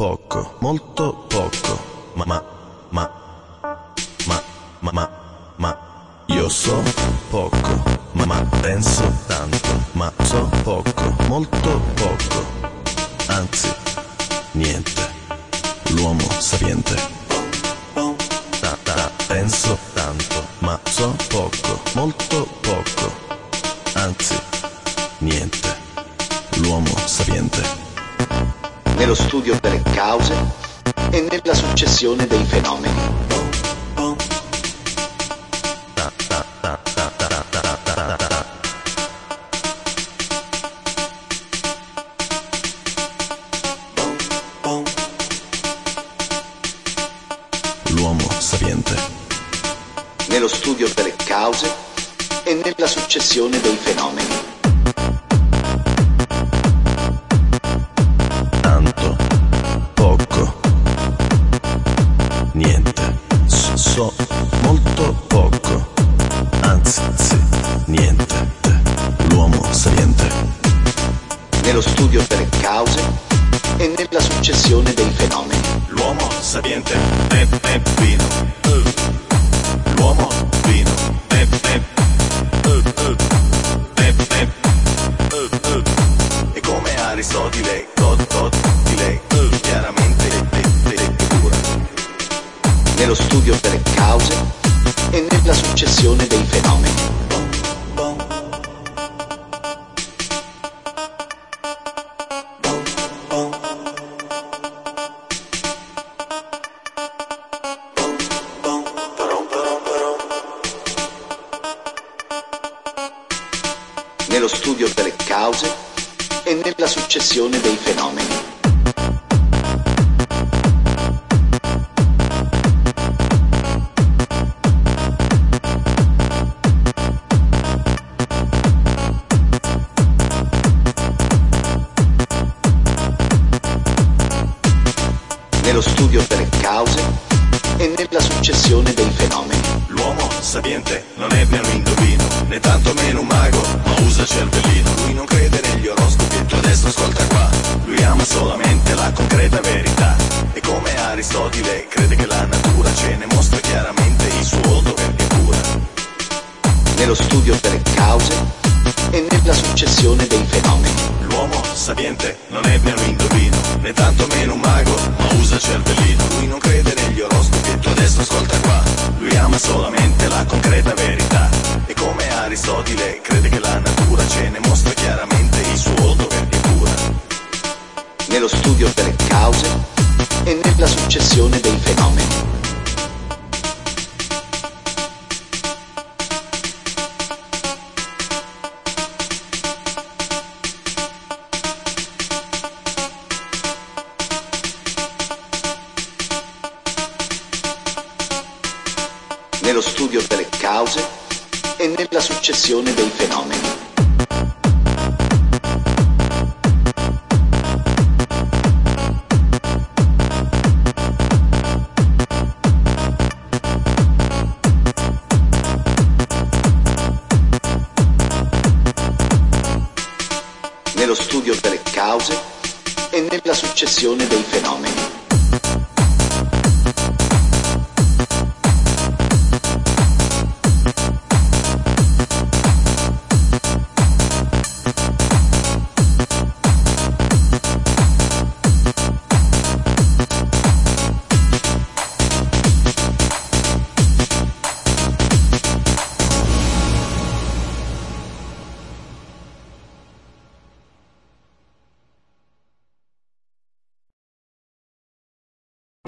poco, molto poco. Ma io so poco, ma penso tanto. Ma so poco, molto poco. Anzi, niente. L'uomo sapiente. Penso tanto, ma so poco, molto poco. Anzi, niente. L'uomo sapiente. Nello studio delle cause e nella successione dei fenomeni. L'uomo sapiente. Nello studio delle cause e nella successione dei fenomeni. Tanto, poco, niente. So molto poco. Anzi, niente. L'uomo sapiente. Nello studio delle cause e nella successione dei fenomeni. L'uomo sapiente è vino. L'uomo vino è e come Aristotele, chiaramente pura. Nello studio delle cause e nella successione dei fenomeni. Nello studio delle cause e nella successione dei fenomeni. Nello studio delle cause e nella successione dei fenomeni. L'uomo sapiente non è né un indovino, né tanto meno un mago, ma usa cervellino. Lui non crede negli oroscopi e tu adesso ascolta qua. Lui ama solamente la concreta verità. E come Aristotele crede che la natura ce ne mostra chiaramente il suo volto perché cura. Nello studio delle cause e nella successione dei fenomeni. L'uomo sapiente non è né un indovino, né tanto meno un mago, ma usa cervellino. Lui non crede negli oroscopi e tu adesso ascolta qua. Lui ama solamente la concreta verità. E come Aristotele crede che la natura ce ne mostra chiaramente il suo volto perché cura. Nello studio delle cause e nella successione dei fenomeni. Nello studio delle cause e nella successione dei fenomeni. Nello studio delle cause e nella successione dei fenomeni.